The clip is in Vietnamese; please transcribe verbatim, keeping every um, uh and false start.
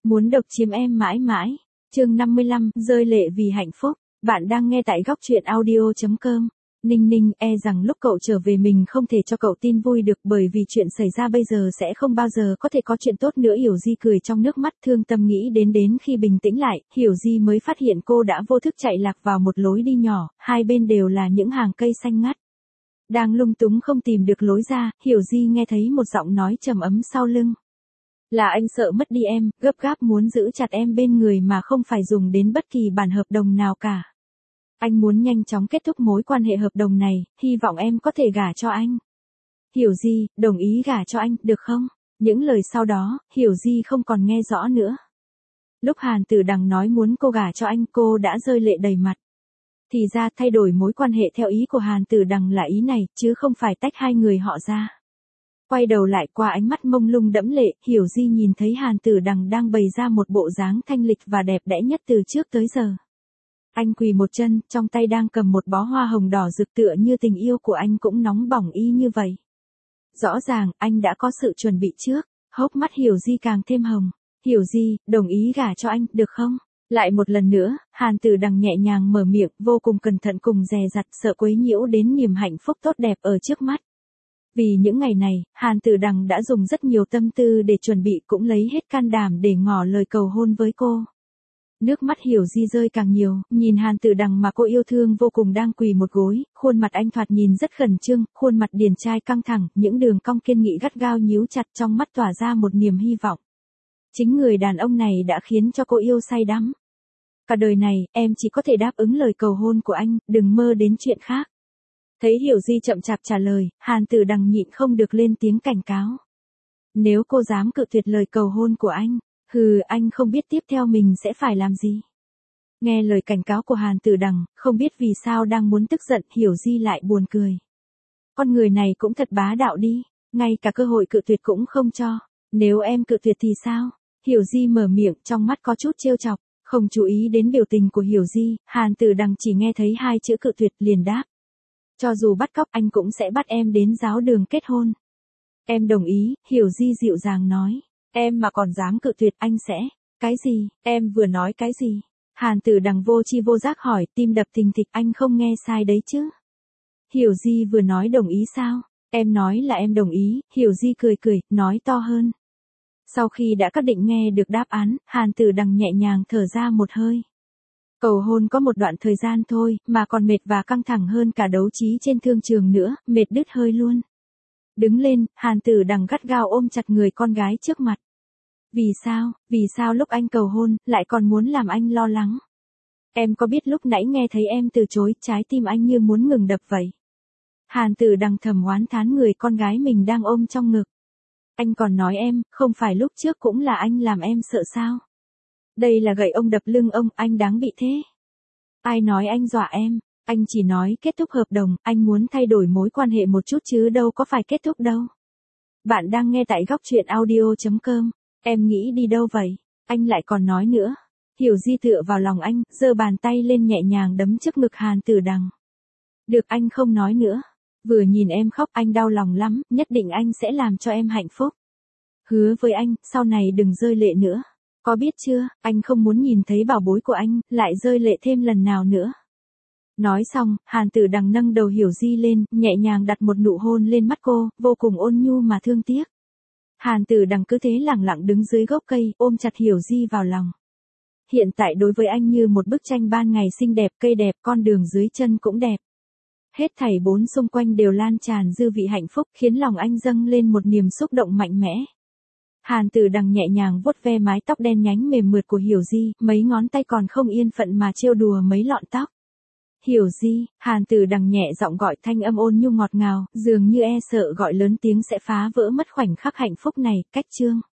Muốn độc chiếm em mãi mãi. Chương năm mươi lăm, rơi lệ vì hạnh phúc. Bạn đang nghe tại góc truyện audio chấm com. Ninh Ninh e rằng lúc cậu trở về mình không thể cho cậu tin vui được, bởi vì chuyện xảy ra bây giờ sẽ không bao giờ có thể có chuyện tốt nữa. Hiểu Di cười trong nước mắt thương tâm nghĩ đến đến khi bình tĩnh lại, Hiểu Di mới phát hiện cô đã vô thức chạy lạc vào một lối đi nhỏ, hai bên đều là những hàng cây xanh ngắt. Đang lung túng không tìm được lối ra, Hiểu Di nghe thấy một giọng nói trầm ấm sau lưng. Là anh sợ mất đi em, gấp gáp muốn giữ chặt em bên người mà không phải dùng đến bất kỳ bản hợp đồng nào cả. Anh muốn nhanh chóng kết thúc mối quan hệ hợp đồng này, hy vọng em có thể gả cho anh. Hiểu Di, đồng ý gả cho anh, được không? Những lời sau đó, Hiểu Di không còn nghe rõ nữa. Lúc Hàn Tử Đằng nói muốn cô gả cho anh, cô đã rơi lệ đầy mặt. Thì ra thay đổi mối quan hệ theo ý của Hàn Tử Đằng là ý này, chứ không phải tách hai người họ ra. Quay đầu lại qua ánh mắt mông lung đẫm lệ, Hiểu Di nhìn thấy Hàn Tử Đằng đang bày ra một bộ dáng thanh lịch và đẹp đẽ nhất từ trước tới giờ. Anh quỳ một chân, trong tay đang cầm một bó hoa hồng đỏ rực, tựa như tình yêu của anh cũng nóng bỏng y như vậy. Rõ ràng, anh đã có sự chuẩn bị trước, hốc mắt Hiểu Di càng thêm hồng. Hiểu Di, đồng ý gả cho anh, được không? Lại một lần nữa, Hàn Tử Đằng nhẹ nhàng mở miệng, vô cùng cẩn thận cùng dè dặt, sợ quấy nhiễu đến niềm hạnh phúc tốt đẹp ở trước mắt. Vì những ngày này, Hàn Tử Đằng đã dùng rất nhiều tâm tư để chuẩn bị, cũng lấy hết can đảm để ngỏ lời cầu hôn với cô. Nước mắt Hiểu Di rơi càng nhiều, nhìn Hàn Tử Đằng mà cô yêu thương vô cùng đang quỳ một gối, khuôn mặt anh thoạt nhìn rất khẩn trương, khuôn mặt điển trai căng thẳng, những đường cong kiên nghị gắt gao nhíu chặt, trong mắt tỏa ra một niềm hy vọng. Chính người đàn ông này đã khiến cho cô yêu say đắm. Cả đời này, em chỉ có thể đáp ứng lời cầu hôn của anh, đừng mơ đến chuyện khác. Thấy Hiểu Di chậm chạp trả lời, Hàn Tử Đằng nhịn không được lên tiếng cảnh cáo. Nếu cô dám cự tuyệt lời cầu hôn của anh, hừ, anh không biết tiếp theo mình sẽ phải làm gì. Nghe lời cảnh cáo của Hàn Tử Đằng, không biết vì sao đang muốn tức giận, Hiểu Di lại buồn cười. Con người này cũng thật bá đạo đi, ngay cả cơ hội cự tuyệt cũng không cho. Nếu em cự tuyệt thì sao? Hiểu Di mở miệng, trong mắt có chút trêu chọc, không chú ý đến biểu tình của Hiểu Di, Hàn Tử Đằng chỉ nghe thấy hai chữ cự tuyệt liền đáp. Cho dù bắt cóc anh cũng sẽ bắt em đến giáo đường kết hôn. Em đồng ý, Hiểu Di dịu dàng nói. Em mà còn dám cự tuyệt anh sẽ. Cái gì, em vừa nói cái gì? Hàn Tử Đằng vô tri vô giác hỏi, tim đập thình thịch, anh không nghe sai đấy chứ? Hiểu Di vừa nói đồng ý sao? Em nói là em đồng ý, Hiểu Di cười cười, nói to hơn. Sau khi đã xác định nghe được đáp án, Hàn Tử Đằng nhẹ nhàng thở ra một hơi. Cầu hôn có một đoạn thời gian thôi, mà còn mệt và căng thẳng hơn cả đấu trí trên thương trường nữa, mệt đứt hơi luôn. Đứng lên, Hàn Tử Đằng gắt gao ôm chặt người con gái trước mặt. Vì sao, vì sao lúc anh cầu hôn, lại còn muốn làm anh lo lắng? Em có biết lúc nãy nghe thấy em từ chối, trái tim anh như muốn ngừng đập vậy. Hàn Tử Đằng thầm oán thán người con gái mình đang ôm trong ngực. Anh còn nói em, không phải lúc trước cũng là anh làm em sợ sao? Đây là gậy ông đập lưng ông, anh đáng bị thế. Ai nói anh dọa em, anh chỉ nói kết thúc hợp đồng, anh muốn thay đổi mối quan hệ một chút chứ đâu có phải kết thúc đâu. Bạn đang nghe tại góc truyện audio chấm com. Em nghĩ đi đâu vậy? Anh lại còn nói nữa. Hiểu Di tựa vào lòng anh, giơ bàn tay lên nhẹ nhàng đấm trước ngực Hàn Tử Đằng. Được, anh không nói nữa. Vừa nhìn em khóc anh đau lòng lắm, nhất định anh sẽ làm cho em hạnh phúc. Hứa với anh, sau này đừng rơi lệ nữa. Có biết chưa, anh không muốn nhìn thấy bảo bối của anh, lại rơi lệ thêm lần nào nữa. Nói xong, Hàn Tử Đằng nâng đầu Hiểu Di lên, nhẹ nhàng đặt một nụ hôn lên mắt cô, vô cùng ôn nhu mà thương tiếc. Hàn Tử Đằng cứ thế lẳng lặng đứng dưới gốc cây, ôm chặt Hiểu Di vào lòng. Hiện tại đối với anh như một bức tranh ban ngày xinh đẹp, cây đẹp, con đường dưới chân cũng đẹp. Hết thảy bốn xung quanh đều lan tràn dư vị hạnh phúc, khiến lòng anh dâng lên một niềm xúc động mạnh mẽ. Hàn Tử Đằng nhẹ nhàng vuốt ve mái tóc đen nhánh mềm mượt của Hiểu Di, mấy ngón tay còn không yên phận mà trêu đùa mấy lọn tóc. Hiểu Di, Hàn Tử Đằng nhẹ giọng gọi, thanh âm ôn nhu ngọt ngào, dường như e sợ gọi lớn tiếng sẽ phá vỡ mất khoảnh khắc hạnh phúc này. Cách chương